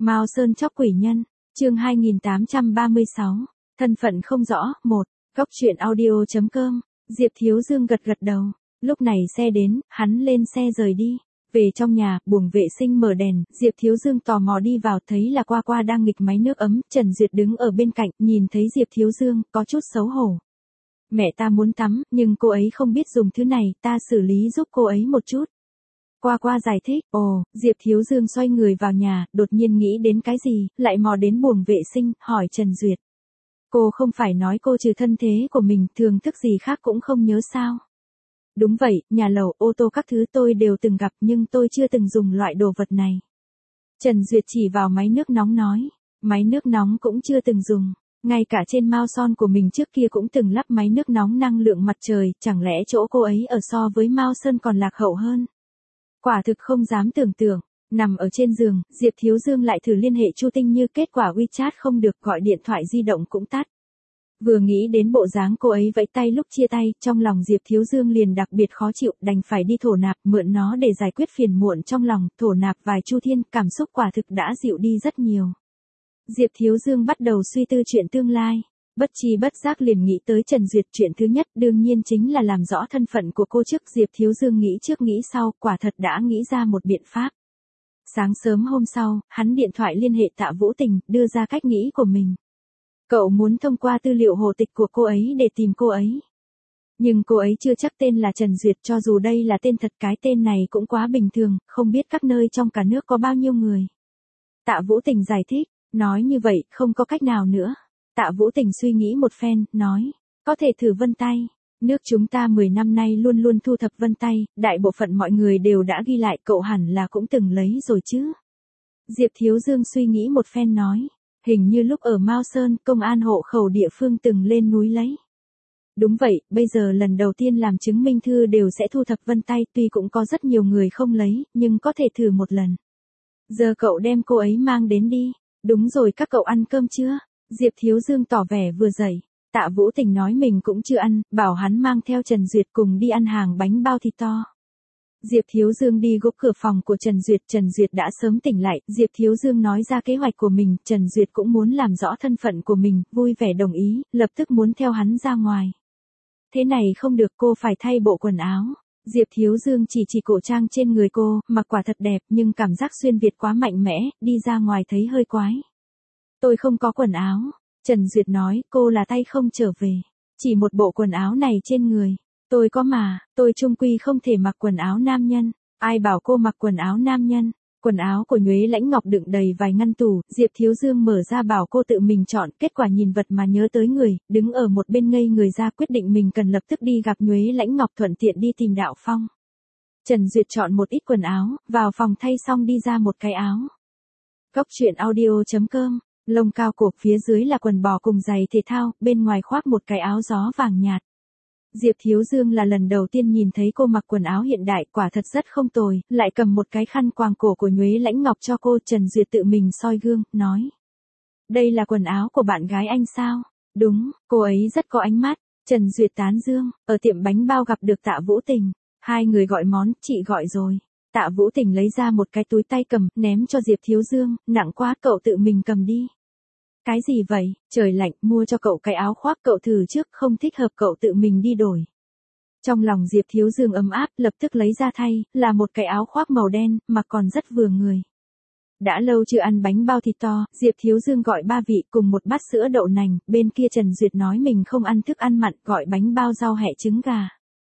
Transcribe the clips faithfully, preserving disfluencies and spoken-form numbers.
Mao Sơn chóc quỷ nhân, chương hai nghìn tám trăm ba mươi sáu, thân phận không rõ, một, góc truyện audio chấm com, Diệp Thiếu Dương gật gật đầu, lúc này xe đến, hắn lên xe rời đi, về trong nhà, buồng vệ sinh mở đèn, Diệp Thiếu Dương tò mò đi vào thấy là Qua Qua đang nghịch máy nước ấm, Trần Duyệt đứng ở bên cạnh, nhìn thấy Diệp Thiếu Dương, có chút xấu hổ. Mẹ ta muốn tắm, nhưng cô ấy không biết dùng thứ này, ta xử lý giúp cô ấy một chút. Qua Qua giải thích, ồ, Diệp Thiếu Dương xoay người vào nhà, đột nhiên nghĩ đến cái gì, lại mò đến buồng vệ sinh, hỏi Trần Duyệt. Cô không phải nói cô trừ thân thế của mình, thường thức gì khác cũng không nhớ sao? Đúng vậy, nhà lầu, ô tô các thứ tôi đều từng gặp nhưng tôi chưa từng dùng loại đồ vật này. Trần Duyệt chỉ vào máy nước nóng nói, máy nước nóng cũng chưa từng dùng. Ngay cả trên Mao Son của mình trước kia cũng từng lắp máy nước nóng năng lượng mặt trời, chẳng lẽ chỗ cô ấy ở so với Mao Sơn còn lạc hậu hơn? Quả thực không dám tưởng tượng, nằm ở trên giường, Diệp Thiếu Dương lại thử liên hệ Chu Tinh Như, kết quả WeChat không được, gọi điện thoại di động cũng tắt. Vừa nghĩ đến bộ dáng cô ấy vẫy tay lúc chia tay, trong lòng Diệp Thiếu Dương liền đặc biệt khó chịu, đành phải đi thổ nạp, mượn nó để giải quyết phiền muộn trong lòng, thổ nạp vài chu thiên, cảm xúc quả thực đã dịu đi rất nhiều. Diệp Thiếu Dương bắt đầu suy tư chuyện tương lai, bất chi bất giác liền nghĩ tới Trần Duyệt, chuyện thứ nhất đương nhiên chính là làm rõ thân phận của cô trước. Diệp Thiếu Dương nghĩ trước nghĩ sau, quả thật đã nghĩ ra một biện pháp. Sáng sớm hôm sau, hắn điện thoại liên hệ Tạ Vũ Tình, đưa ra cách nghĩ của mình. Cậu muốn thông qua tư liệu hồ tịch của cô ấy để tìm cô ấy. Nhưng cô ấy chưa chắc tên là Trần Duyệt, cho dù đây là tên thật cái tên này cũng quá bình thường, không biết các nơi trong cả nước có bao nhiêu người. Tạ Vũ Tình giải thích, nói như vậy không có cách nào nữa. Tạ Vũ Tình suy nghĩ một phen, nói, có thể thử vân tay. Nước chúng ta mười năm nay luôn luôn thu thập vân tay, đại bộ phận mọi người đều đã ghi lại, cậu hẳn là cũng từng lấy rồi chứ. Diệp Thiếu Dương suy nghĩ một phen nói, hình như lúc ở Mao Sơn, công an hộ khẩu địa phương từng lên núi lấy. Đúng vậy, bây giờ lần đầu tiên làm chứng minh thư đều sẽ thu thập vân tay, tuy cũng có rất nhiều người không lấy, nhưng có thể thử một lần. Giờ cậu đem cô ấy mang đến đi. Đúng rồi, các cậu ăn cơm chưa? Diệp Thiếu Dương tỏ vẻ vừa dậy. Tạ Vũ Tình nói mình cũng chưa ăn, bảo hắn mang theo Trần Duyệt cùng đi ăn hàng bánh bao thịt to. Diệp Thiếu Dương đi gõ cửa phòng của Trần Duyệt, Trần Duyệt đã sớm tỉnh lại, Diệp Thiếu Dương nói ra kế hoạch của mình, Trần Duyệt cũng muốn làm rõ thân phận của mình, vui vẻ đồng ý, lập tức muốn theo hắn ra ngoài. Thế này không được, cô phải thay bộ quần áo. Diệp Thiếu Dương chỉ chỉ cổ trang trên người cô, mặc quả thật đẹp nhưng cảm giác xuyên Việt quá mạnh mẽ, đi ra ngoài thấy hơi quái. Tôi không có quần áo. Trần Duyệt nói, cô là tay không trở về. Chỉ một bộ quần áo này trên người. Tôi có mà, tôi chung quy không thể mặc quần áo nam nhân. Ai bảo cô mặc quần áo nam nhân? Quần áo của Nhuế Lãnh Ngọc đựng đầy vài ngăn tủ, Diệp Thiếu Dương mở ra bảo cô tự mình chọn, kết quả nhìn vật mà nhớ tới người, đứng ở một bên ngây người ra, quyết định mình cần lập tức đi gặp Nhuế Lãnh Ngọc, thuận tiện đi tìm Đạo Phong. Trần Duyệt chọn một ít quần áo, vào phòng thay xong đi ra một cái áo. Góc truyện audio chấm com, lông cao cổ, phía dưới là quần bò cùng giày thể thao, bên ngoài khoác một cái áo gió vàng nhạt. Diệp Thiếu Dương là lần đầu tiên nhìn thấy cô mặc quần áo hiện đại, quả thật rất không tồi, lại cầm một cái khăn quàng cổ của Nhuế Lãnh Ngọc cho cô. Trần Duyệt tự mình soi gương, nói. Đây là quần áo của bạn gái anh sao? Đúng, cô ấy rất có ánh mắt. Trần Duyệt tán dương, ở tiệm bánh bao gặp được Tạ Vũ Tình. Hai người gọi món, chị gọi rồi. Tạ Vũ Tình lấy ra một cái túi tay cầm, ném cho Diệp Thiếu Dương, nặng quá, cậu tự mình cầm đi. Cái gì vậy? Trời lạnh, mua cho cậu cái áo khoác, cậu thử trước, không thích hợp cậu tự mình đi đổi. Trong lòng Diệp Thiếu Dương ấm áp, lập tức lấy ra thay, là một cái áo khoác màu đen, mà còn rất vừa người. Đã lâu chưa ăn bánh bao thịt to, Diệp Thiếu Dương gọi ba vị cùng một bát sữa đậu nành, bên kia Trần Duyệt nói mình không ăn thức ăn mặn, gọi bánh bao rau hẹ trứng gà.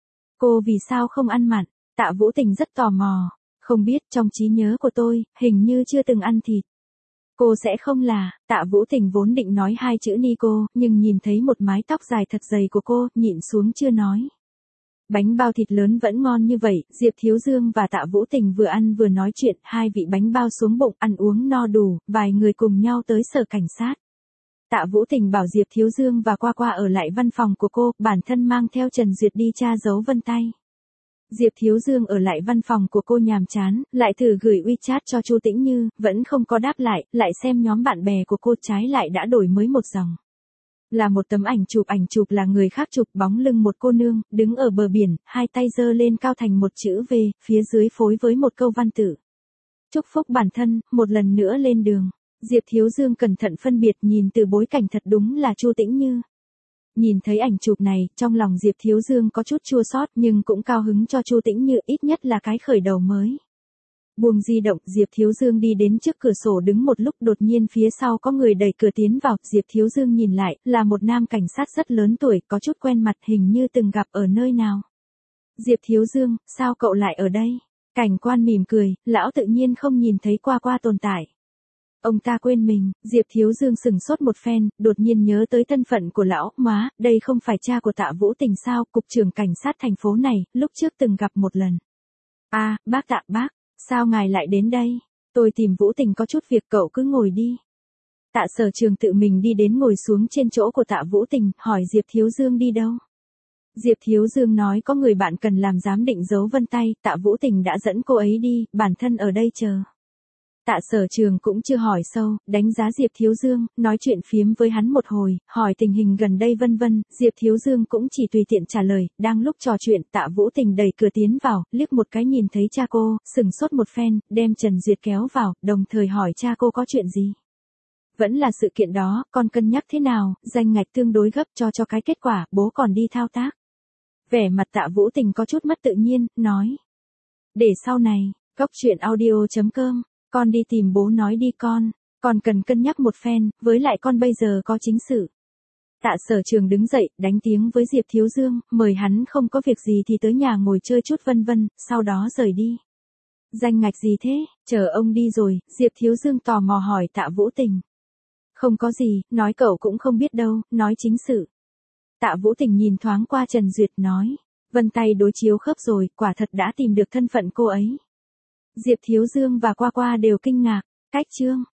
Cô vì sao không ăn mặn? Tạ Vũ Tình rất tò mò. Không biết, trong trí nhớ của tôi, hình như chưa từng ăn thịt. Cô sẽ không là, Tạ Vũ Tình vốn định nói hai chữ Nico, nhưng nhìn thấy một mái tóc dài thật dày của cô, nhịn xuống chưa nói. Bánh bao thịt lớn vẫn ngon như vậy, Diệp Thiếu Dương và Tạ Vũ Tình vừa ăn vừa nói chuyện, hai vị bánh bao xuống bụng, ăn uống no đủ, vài người cùng nhau tới sở cảnh sát. Tạ Vũ Tình bảo Diệp Thiếu Dương và Qua Qua ở lại văn phòng của cô, bản thân mang theo Trần Duyệt đi tra dấu vân tay. Diệp Thiếu Dương ở lại văn phòng của cô nhàm chán, lại thử gửi WeChat cho Chu Tĩnh Như, vẫn không có đáp lại, lại xem nhóm bạn bè của cô, trái lại đã đổi mới một dòng. Là một tấm ảnh chụp, ảnh chụp là người khác chụp, bóng lưng một cô nương, đứng ở bờ biển, hai tay giơ lên cao thành một chữ V, phía dưới phối với một câu văn tự. Chúc phúc bản thân, một lần nữa lên đường. Diệp Thiếu Dương cẩn thận phân biệt nhìn từ bối cảnh thật đúng là Chu Tĩnh Như. Nhìn thấy ảnh chụp này, trong lòng Diệp Thiếu Dương có chút chua xót nhưng cũng cao hứng cho Chu Tĩnh Như, ít nhất là cái khởi đầu mới. Buông di động, Diệp Thiếu Dương đi đến trước cửa sổ đứng một lúc, đột nhiên phía sau có người đẩy cửa tiến vào, Diệp Thiếu Dương nhìn lại, là một nam cảnh sát rất lớn tuổi, có chút quen mặt, hình như từng gặp ở nơi nào. Diệp Thiếu Dương, sao cậu lại ở đây? Cảnh quan mỉm cười, lão tự nhiên không nhìn thấy qua qua tồn tại. Ông ta quên mình, Diệp Thiếu Dương sừng sốt một phen, đột nhiên nhớ tới thân phận của lão, má, đây không phải cha của Tạ Vũ Tình sao, cục trưởng cảnh sát thành phố này, lúc trước từng gặp một lần. À, bác Tạ bác, sao ngài lại đến đây? Tôi tìm Vũ Tình có chút việc, cậu cứ ngồi đi. Tạ Sở Trường tự mình đi đến ngồi xuống trên chỗ của Tạ Vũ Tình, hỏi Diệp Thiếu Dương đi đâu? Diệp Thiếu Dương nói có người bạn cần làm giám định dấu vân tay, Tạ Vũ Tình đã dẫn cô ấy đi, bản thân ở đây chờ. Tạ Sở Trường cũng chưa hỏi sâu, đánh giá Diệp Thiếu Dương, nói chuyện phiếm với hắn một hồi, hỏi tình hình gần đây vân vân, Diệp Thiếu Dương cũng chỉ tùy tiện trả lời, đang lúc trò chuyện, Tạ Vũ Tình đẩy cửa tiến vào, liếc một cái nhìn thấy cha cô, sừng sốt một phen, đem Trần Duyệt kéo vào, đồng thời hỏi cha cô có chuyện gì. Vẫn là sự kiện đó, con cân nhắc thế nào, danh ngạch tương đối gấp cho cho cái kết quả, bố còn đi thao tác. Vẻ mặt Tạ Vũ Tình có chút mất tự nhiên, nói. Để sau này, góc chuyện audio chấm com. Con đi tìm bố nói đi con, con cần cân nhắc một phen, với lại con bây giờ có chính sự. Tạ Sở Trường đứng dậy, đánh tiếng với Diệp Thiếu Dương, mời hắn không có việc gì thì tới nhà ngồi chơi chút vân vân, sau đó rời đi. Danh ngạch gì thế, chờ ông đi rồi, Diệp Thiếu Dương tò mò hỏi Tạ Vũ Tình. Không có gì, nói cậu cũng không biết đâu, nói chính sự. Tạ Vũ Tình nhìn thoáng qua Trần Duyệt nói, vân tay đối chiếu khớp rồi, quả thật đã tìm được thân phận cô ấy. Diệp Thiếu Dương và Qua Qua đều kinh ngạc, cách chương.